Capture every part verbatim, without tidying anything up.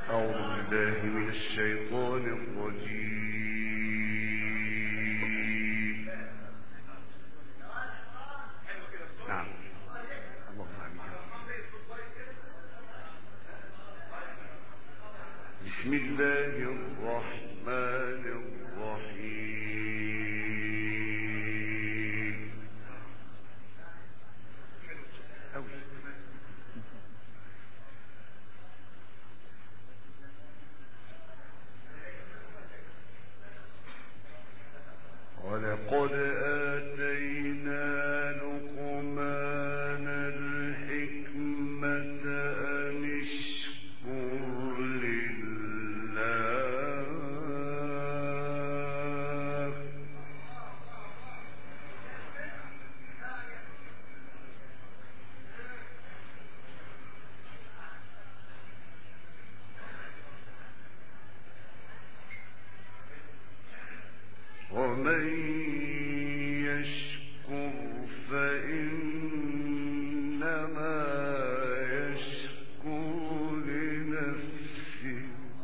أعوذ بالله من الشيطان الرجيم. نعم اللهم آمين. بسم الله الرحمن الرحيم. أوي. ولقد آتينا لقمان الحكمة أن اشكر لله ومن يشكر فإنما يشكر لنفسه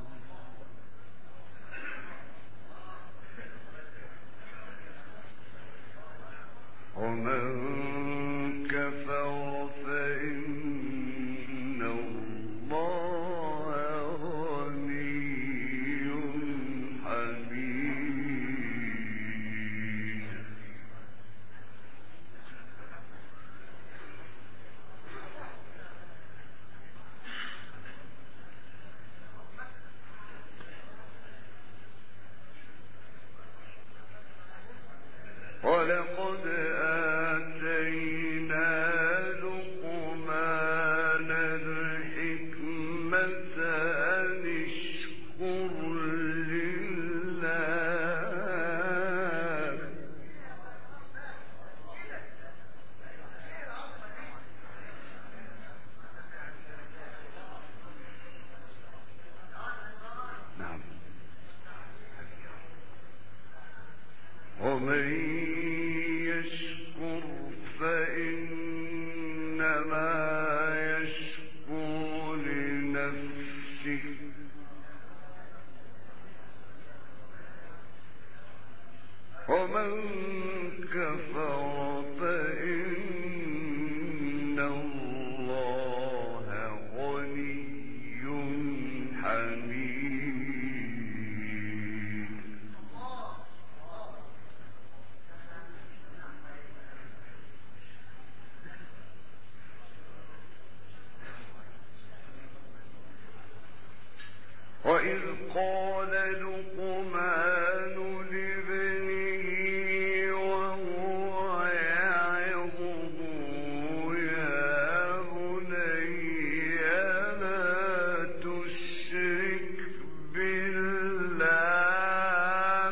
ومن كفر فإن الله غني حميد. ولقد آتينا لقمان الحكمة أن اشكر لله نعم. ومن يشكر فإنما يشكر لنفسه ومن كفر فإن الله غني حميد. وإذ قال لقمان لابنه وهو يعظه يا بني لا تشرك بالله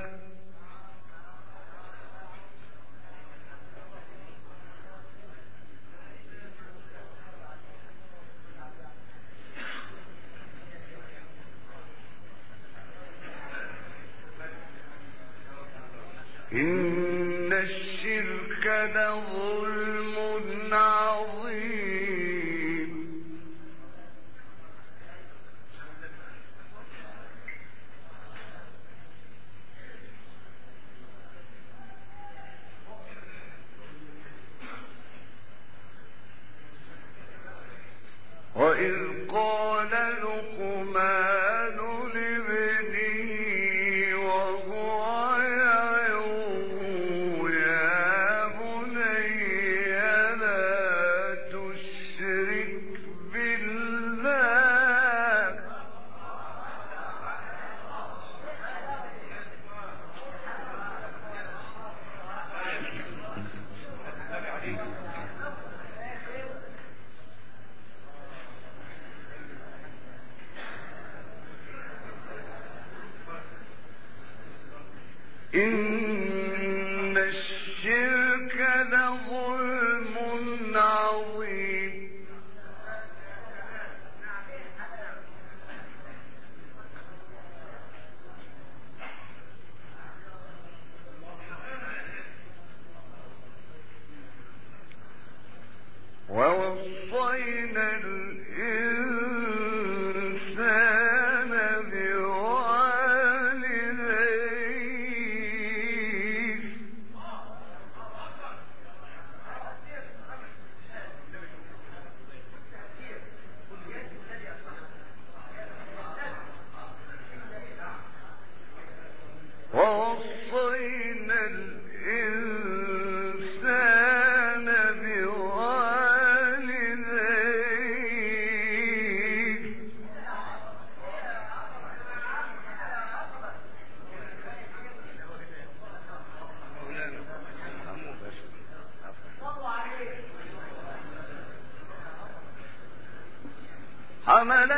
إن الشرك لظلم عظيم. وإذ قال لقمان لابنه وهو يعظه يا بني لا تشرك بالله إن الشرك لظلم عظيم. ووصينا الإنسان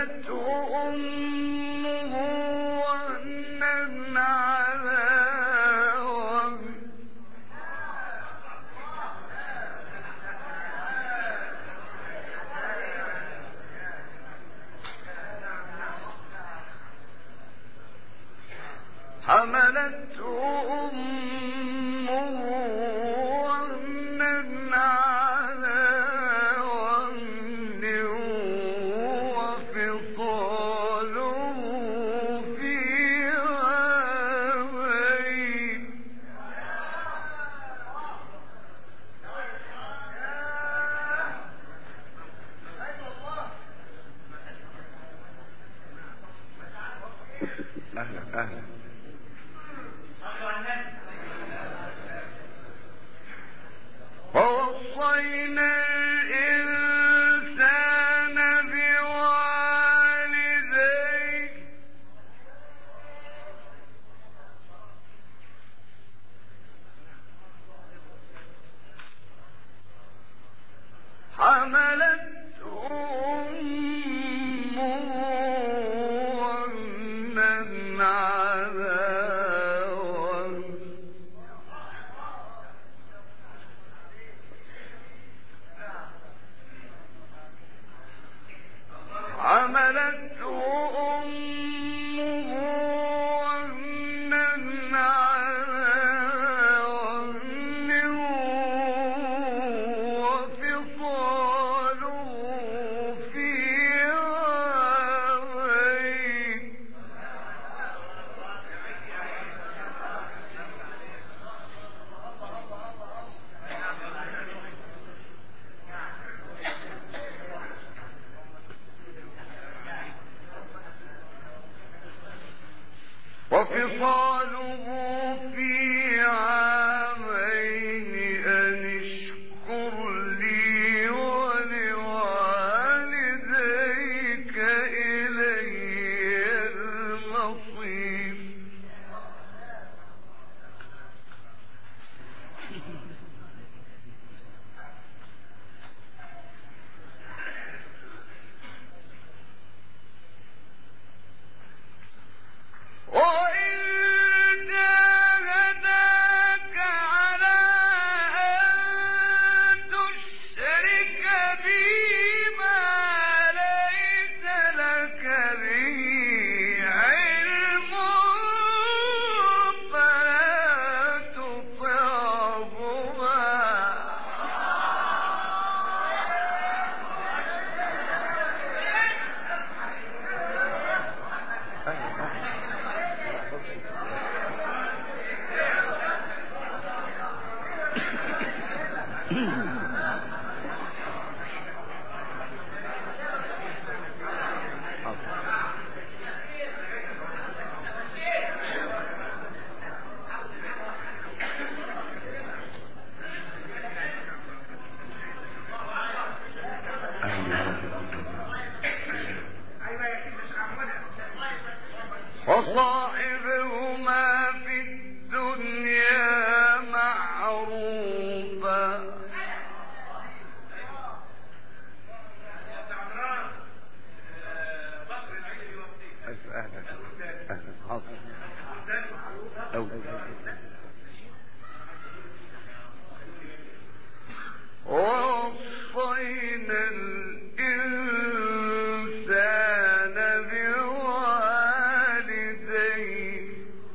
وصاحبهما في الدنيا معروفا. ووصينا الإنسان بوالديه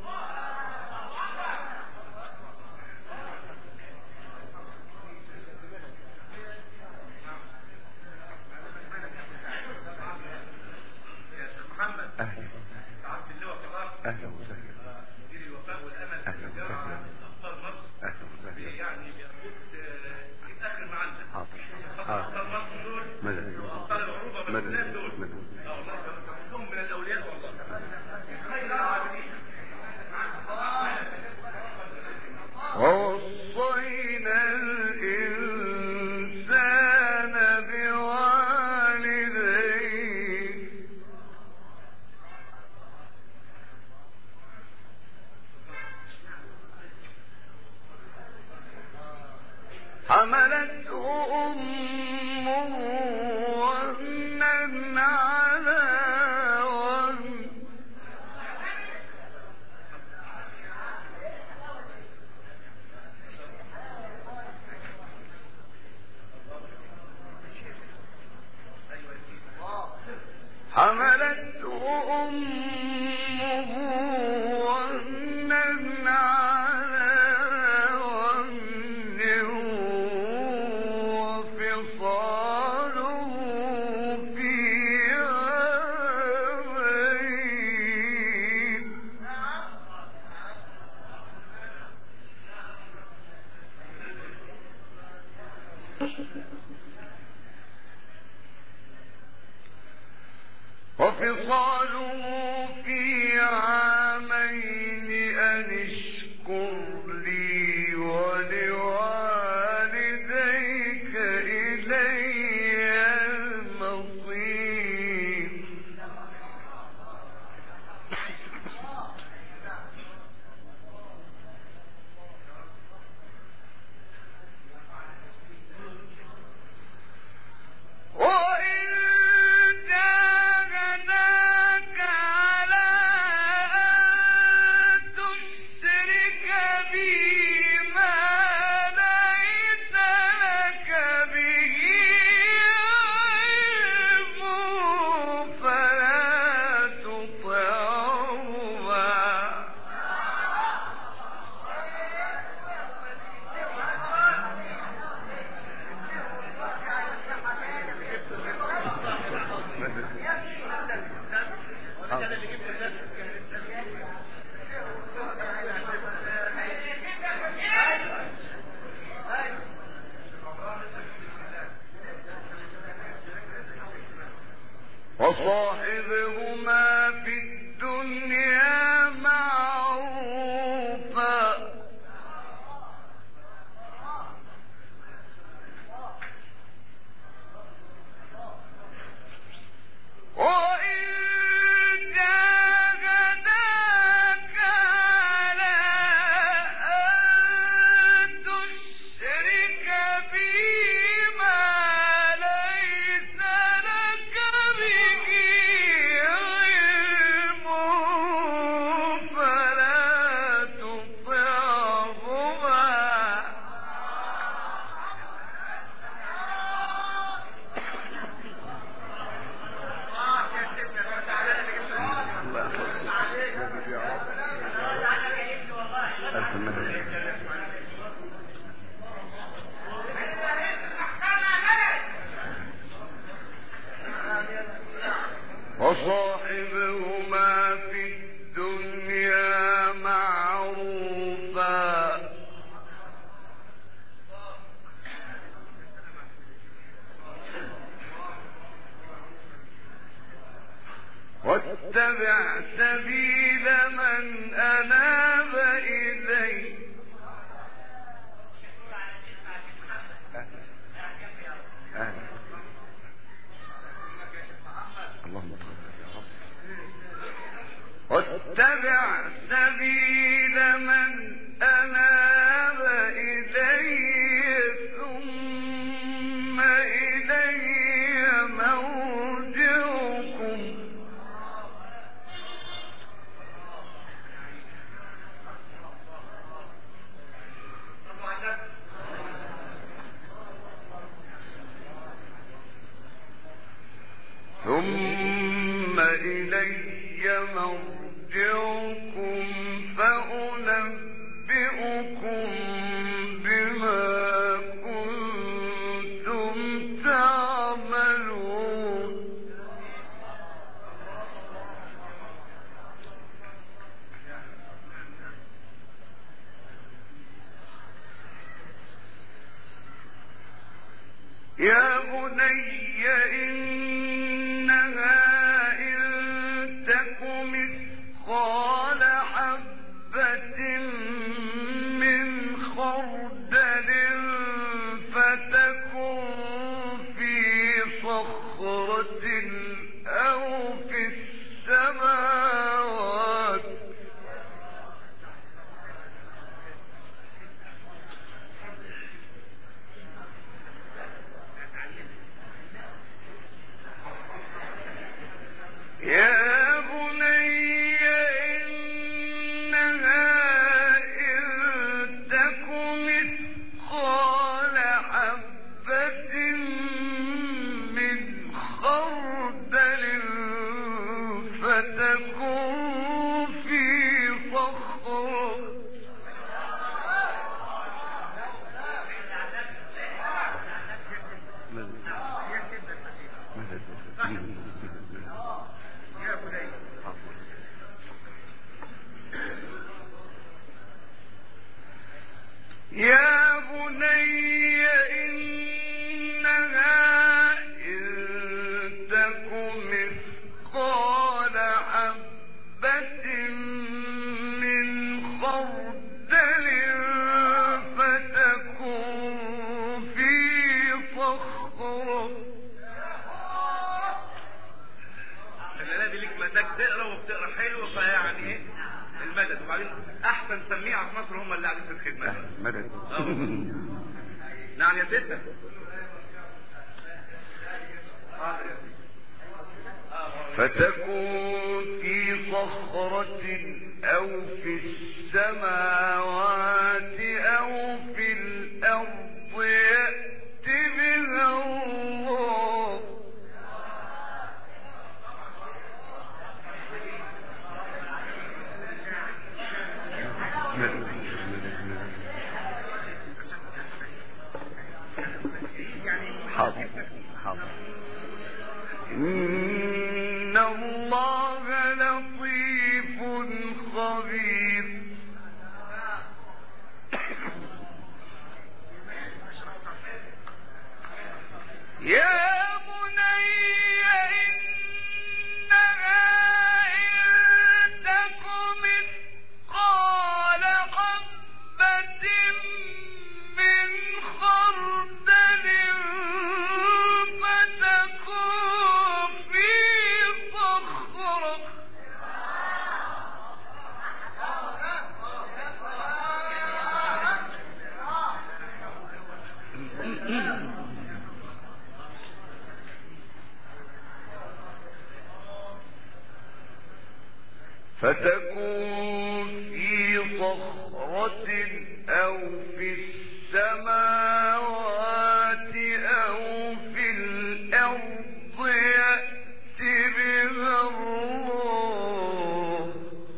أهلا أهلا وسهلا مدير الوفاء والامل في الجامعه اخبار مصر. أهلا وسهلا. يعني بياخد يتاخر معانا. حاضر اخبار مصر دول مدد وابطال العروبه من الناس دول. مدد اه والله هم من الاولياء والله. خير العابدين. ووصينا الإنسان بوالديه حملته أمه وهنا على وفصاله في عامين أن اشكر لي ولوالديك إلي المصير. وإن جاهداك على أن تشرك بي ما ليس لك به علم فلا تطعهما. وصاحبهما في الدنيا معروفا وإن جاهداك على أن تشرك بي ما ليس لك به علم فلا تطعهما. وصاحبهما في الدنيا معروفا واتبع سبيل من أناب إلي. واتبع سبيل من أناب إلي ثم إلي مرجعكم ثم إلي مرجعكم فأنبئكم بما كنتم تعملون. يا بني إنها إن تك مثقال حبة من خردل فتكن في صخرة أو في السماوات يا بني إنها إن تك مثقال حبة من خردل فتكن في صخرة يا بني إنها إن تك مثقال انك تقرا وبتقرا حلو، فيعني ايه المدد. وبعدين احسن سميعه في مصر هم اللي قاعدين في الخدمه. مدد. نعم يا ستة. فتكون في صخرة أو في السماوات أو في الأرض يأت بها الله. حاضر حاضر. إن الله لطيف خبير. يا بني إنها إن تك مثقال حبة من خردل فتكن في صخرة فتكون في صخرة أو في السماوات أو في الأرض يأت بها الله.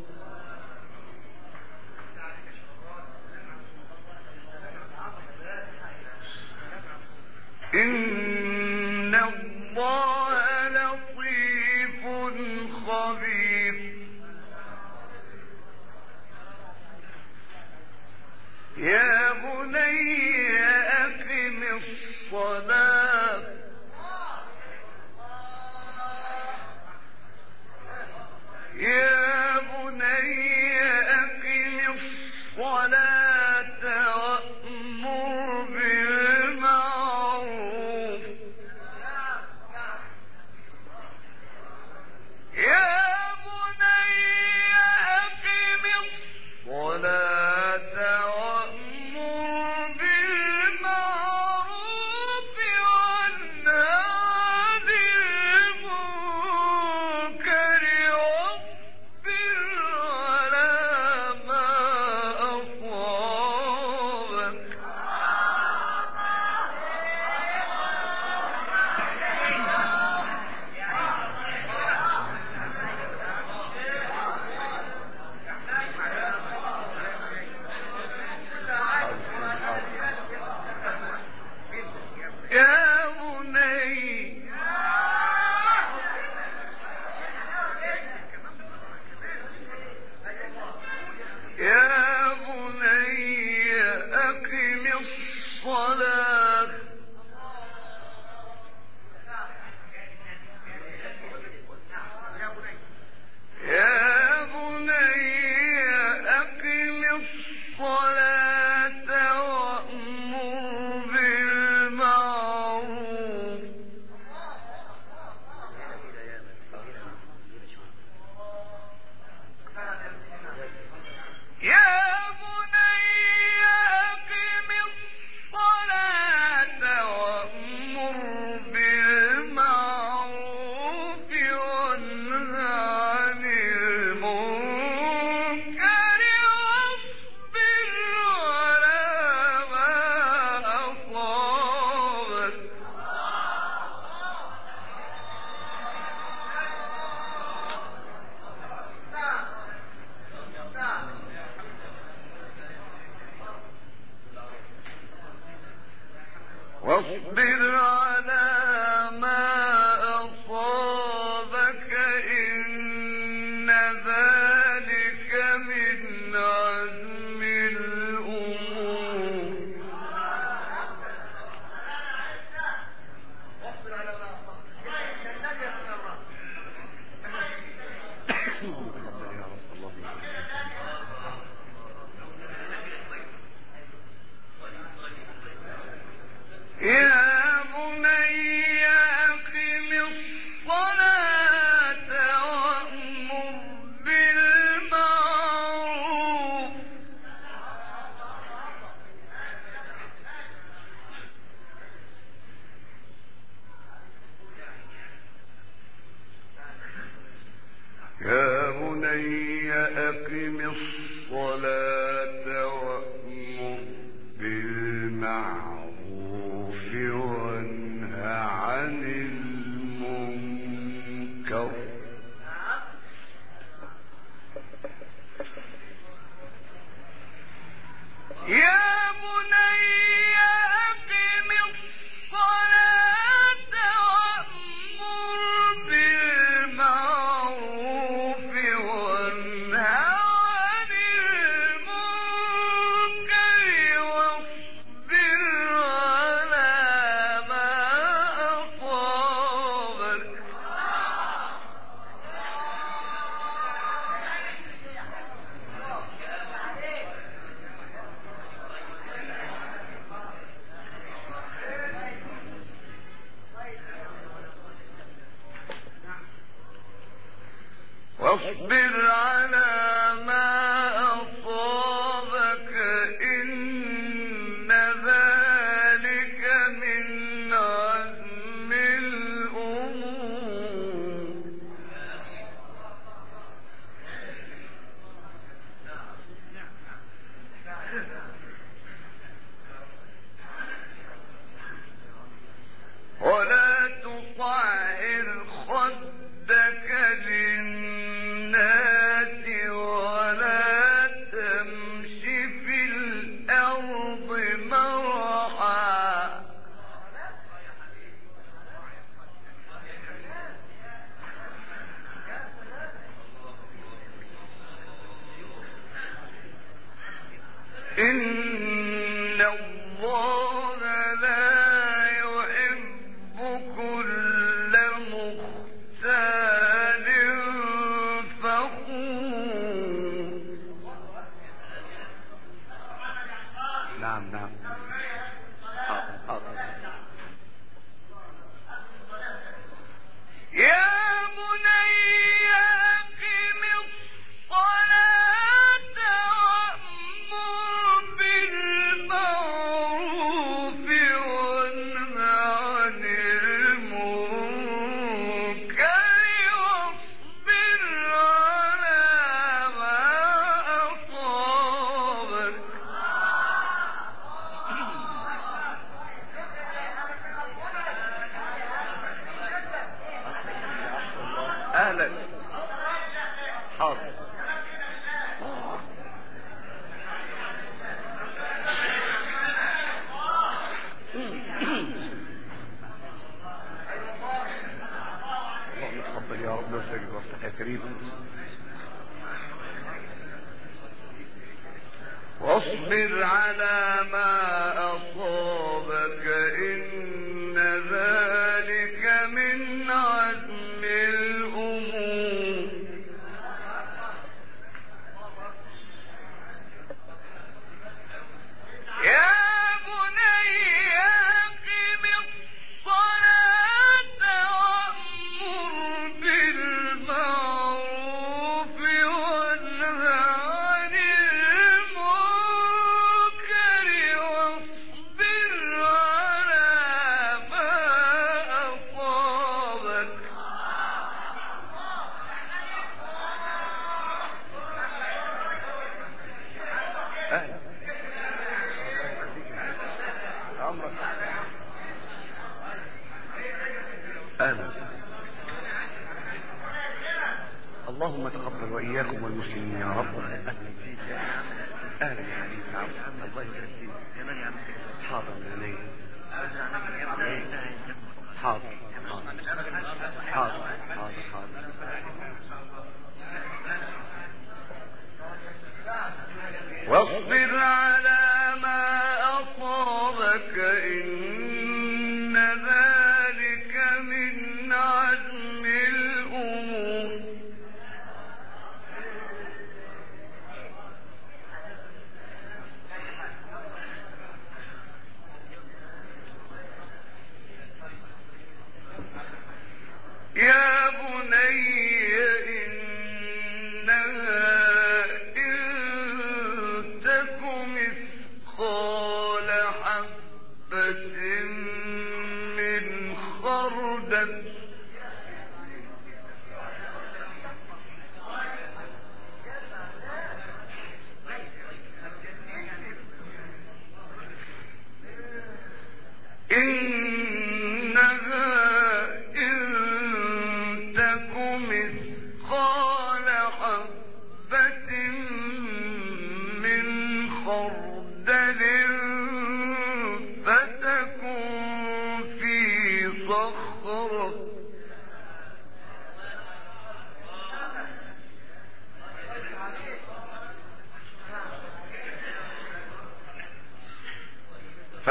إن الله لطيف خبير. يا بني أقم الصلاة يا بني أقم الصلاة وأمر بالمعروف يا بني أقم الصلاة وأمر بالمعروف وانه عن المنكر واصبر على ما أصابك. يا بني يا بني أقم الصلاة يا بني أقم الصلاة وأمر بالمعروف يا بني أقم الصلاة وأمر بالمعروف وانه عن المنكر واصبر على ما أصابك. واصبر على ما أصابك إن ذلك من عزم الأمور. يا بني أقم الصلاة وأمر يا بني أقم الصلاة وأمر بالمعروف وانه عن المنكر يا بني أقم الصلاة وأمر بالمعروف وانه عن المنكر واصبر على ما أصابك واصبر على ما أصابك إن ذلك من عزم الأمور ولا تصعر خدك للناس ولا تمش في الأرض مرحا إن الله لا يحب كل مختال فخور نعم نعم يا بني أقم الصلاة وأمر بالمعروف وانه عن المنكر واصبر على ما أصابك اهلا حاضر اللهم تقبل يا رب وسجد وافتح يا كريم واصبر على ما أصابك إن ذلك من عزم الأمور يا بني أقم الصلاة وأمر بالمعروف وانه عن المنكر واصبر على ما أصابك اهلا عمرك اهلا اللهم تقبل واياكم والمسلمين يا رب اهلا فيك اهلا يا حبيبي نعم الله يبارك فيك كمان يا عم حاضر يا نيل حاضر حاضر حاضر حاضر واصبر على ما أصابك إن ذلك من عزم الأمور يا بني إنها إن تك مثقال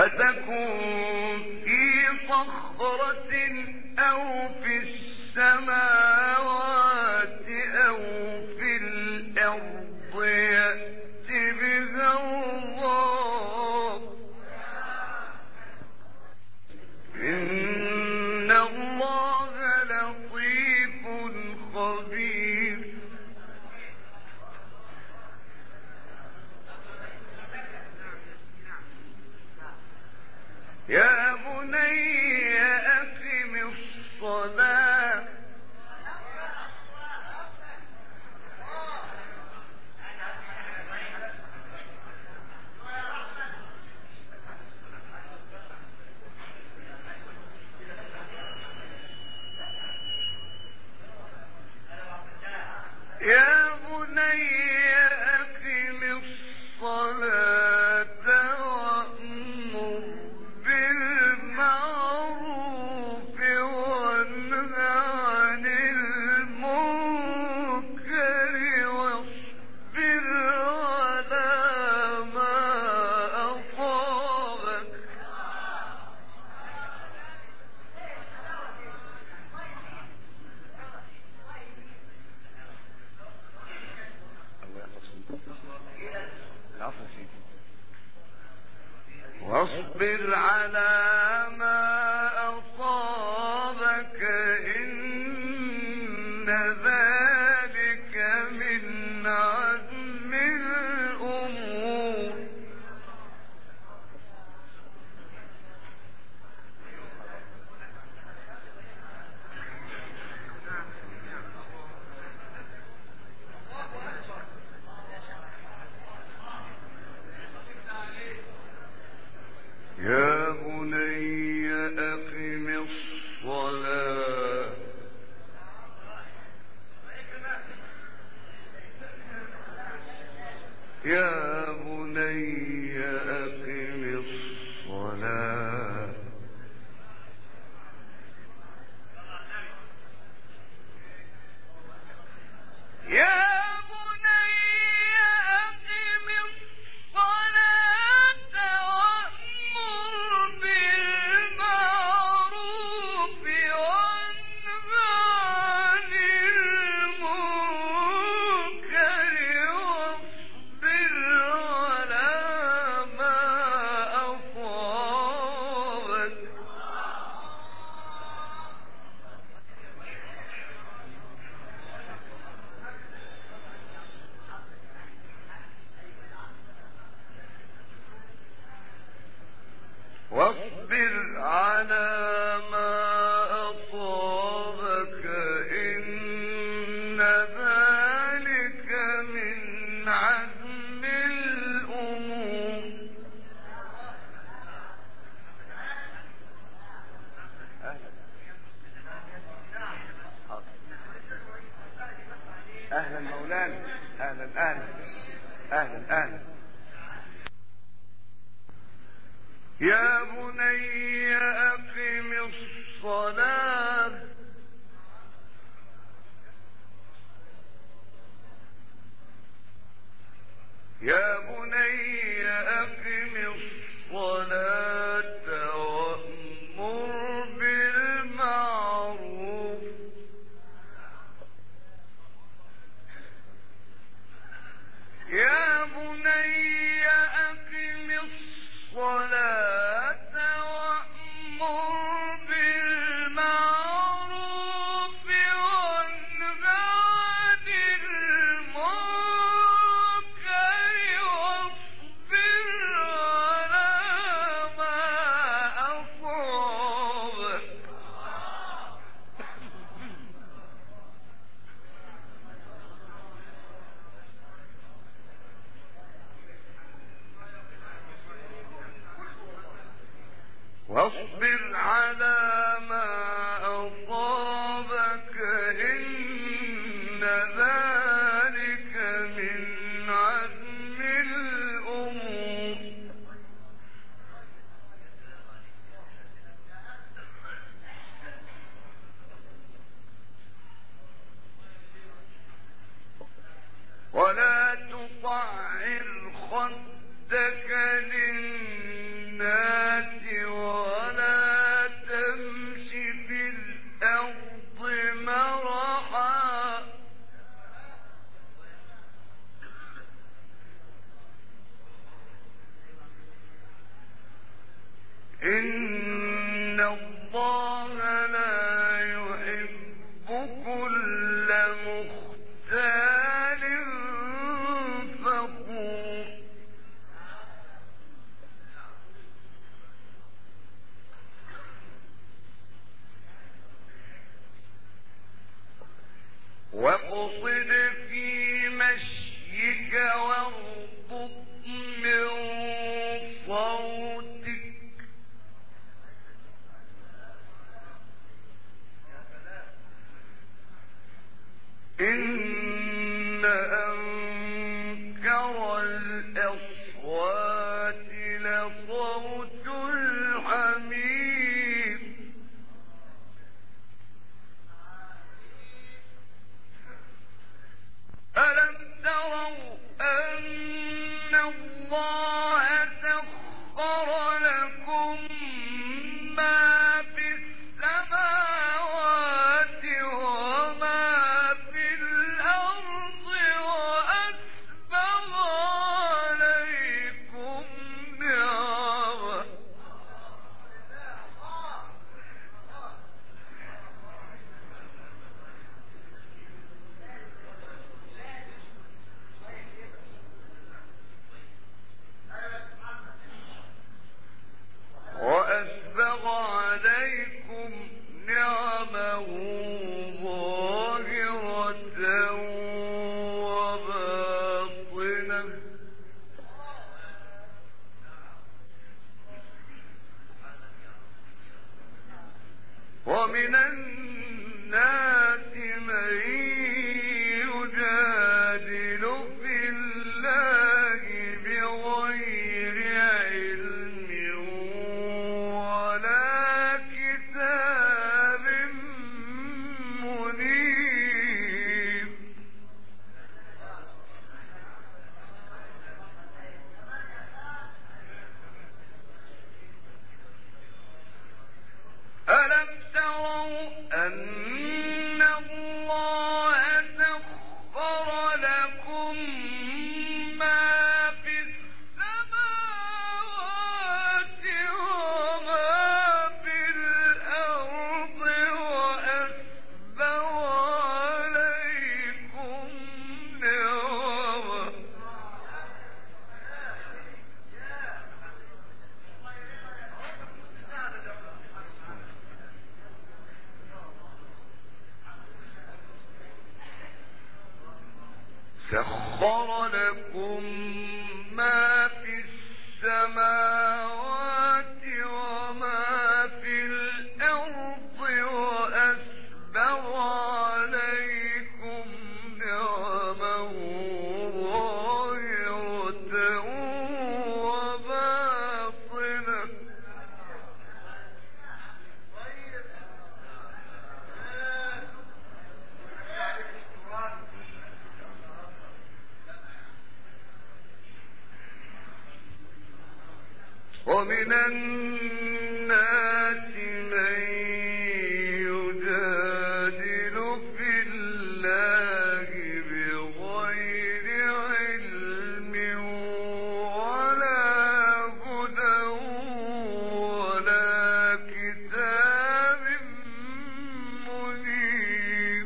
فتكون في صخرة أو في السماوات أو في الأرض يأت بها الله إن الله لطيف خبير. يا بني أقم الصلاة يا بني أقم الصلاة وأمر بالمعروف وانه عن المنكر واصبر على ما أصابك واصبر على ما أصابك إن ذلك من عزم الأمور. يا بني أقم الصلاة يا بني أقم الصلاة يا واصبر على ما أصابك إن ذلك من عزم الأمور. أهلا مولانا، أهلا أهلا أهلا أهلا. يا بني أقم الصلاة يا بني أقم الصلاة وأمر بالمعروف يا بني أقم الصلاة وأمر بالمعروف وانه عن المنكر واصبر على ما أصابك واصبر على ما أصابك إن ذلك من عزم الأمور. ولا تصعر خدك للناس إن الله لا يحب كل مختال فخور واقصد في مشيك واغضض من صوتك إن أنكر الأصوات لصوت الحمير ألم تروا أن الله سخر لكم ما في السماوات وما في الأرض وأسبغ عليكم نعمه وأسبغ عليكم نعمه ظاهرة وباطنة ومن الناس من يجادل في الله بغير علم ولا كتاب منير ألم تروا أن الله سخر لكم ما في السماوات وما في الأرض وأسبغ عليكم نعمه سخر لكم ما في السماوات وما في الأرض وأسبغ عليكم نعمه ظاهرة وباطنة ومن الناس من يجادل في الله بغير علم ولا هدى ولا كتاب منير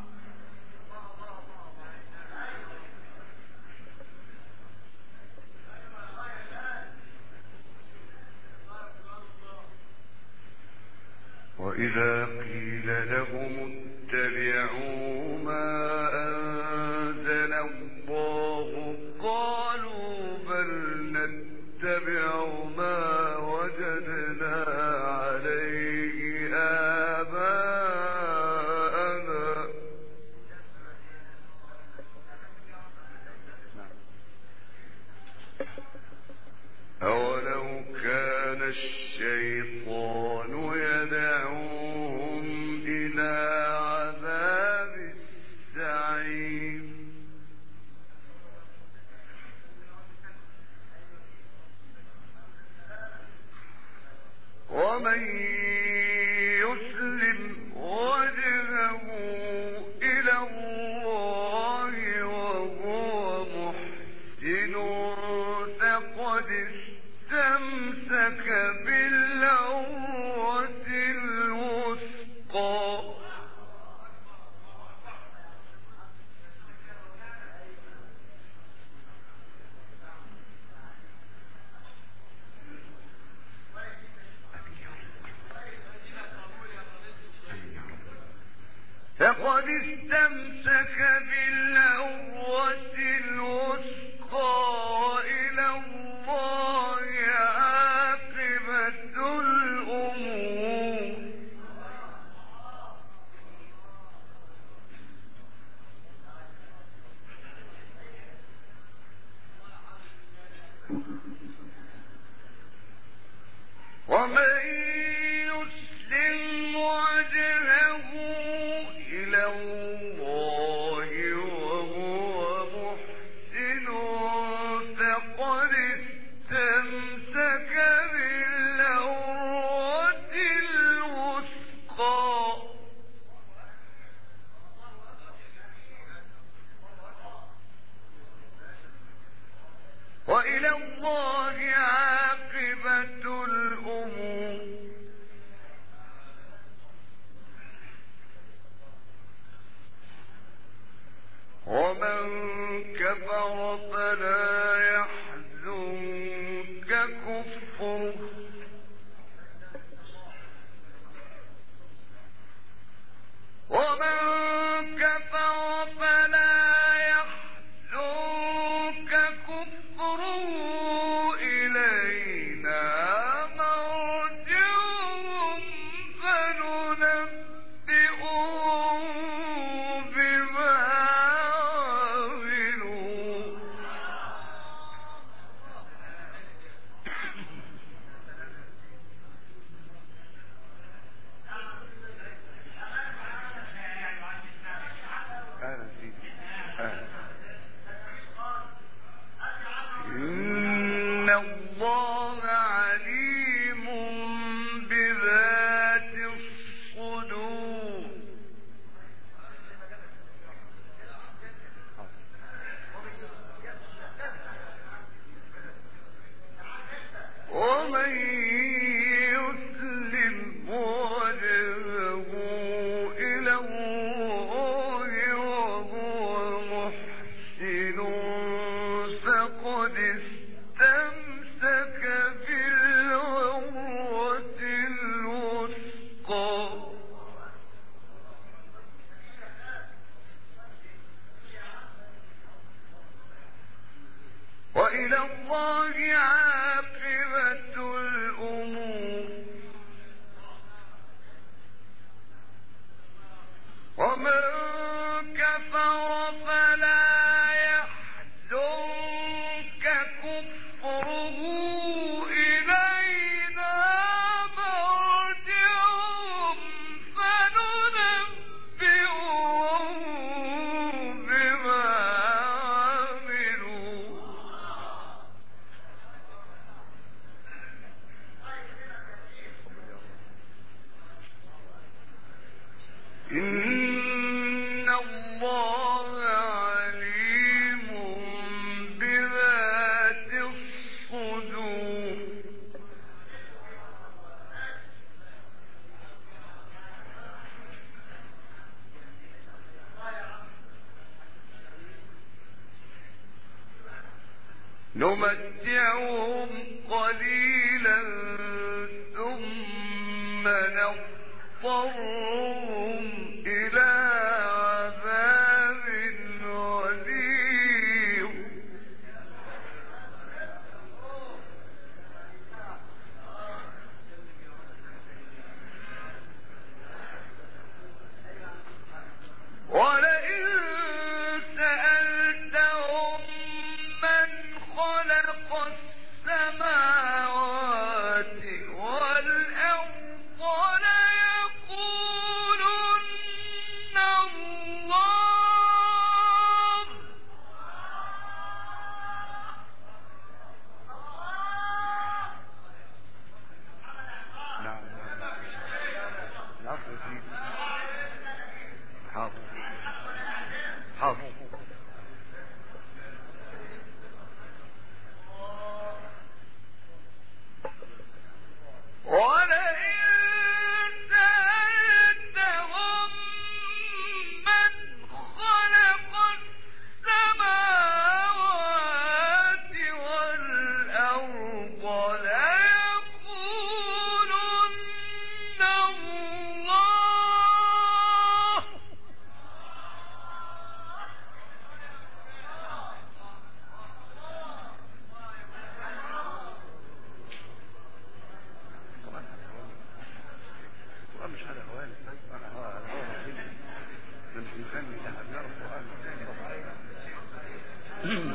وإذا قيل لهم اتبعوا ما أنزل الله قالوا بل نتبع ما وجدنا عليه آباءنا أولو كان الشيطان يدعوهم إلى عذاب السعير ومن يسلم وجهه إلى الله وهو محسن فقد استمسك بالله فقد استمسك بالعروة الوثقى إلى الله عاقبة الأمور ومن يسلم وجهه إلى الله وهو محسن فقد استمسك بالعروة الوثقى وإلى الله عاقبة الأمور ومن كفر فلا يحزنك كفره ومن كفر فلا يحزنك كفره إلينا مرجعهم فننبئهم بما عملوا أهلا سيدي أهلا. إن الله عليم بذات الصدور ومن يسلم وجهه إلى الله وهو محسن فقد استمسك بالعروة الوثقى وإلى الله عاقبة الأمور ومن كفر فلا يحزنك كفره إلينا مرجعهم فننبئهم بما عملوا إن الله عليم بذات الصدور نمتعهم قليلا ثم نضطرهم إلى عذاب غليظ ولئن سألتهم من خلق السماوات والأرض ليقولن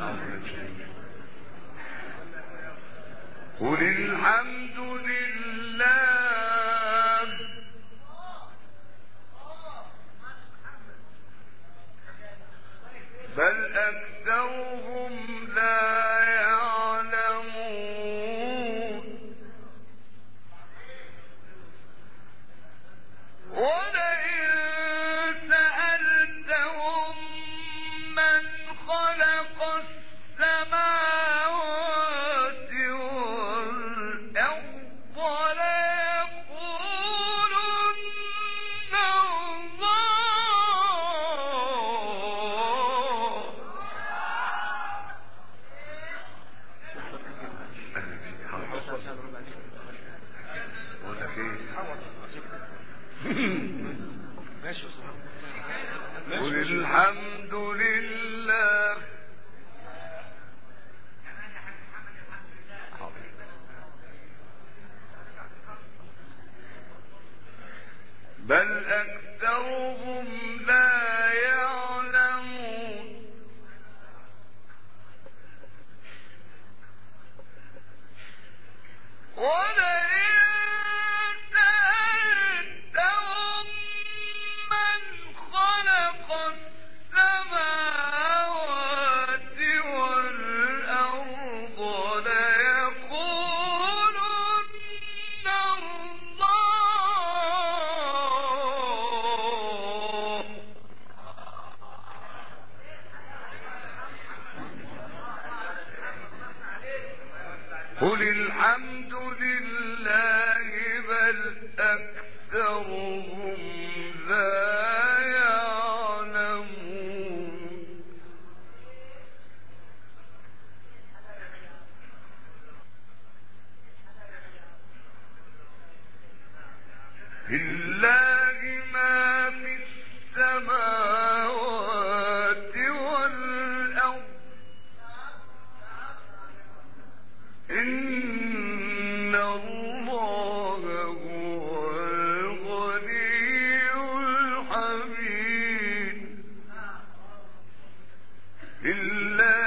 قل الحمد لله بل أكثرهم لا يعلمون ولئن سألتهم من خلق السماوات والأرض ليقولن قل الحمد لله بل أكثرهم لا يعلمون ولئن سألتهم من خلق السماوات والأرض ليقولن الله قل الحمد لله بل أكثرهم لا يعلمون لله ما في السماوات والأرض إن الله هو الغني الحميد لله